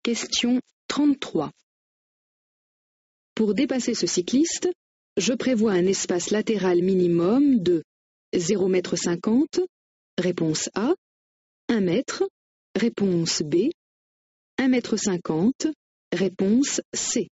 Question 33. Pour dépasser ce cycliste, je prévois un espace latéral minimum de 0,50 m, réponse A, 1 m, réponse B, 1,50 m, réponse C.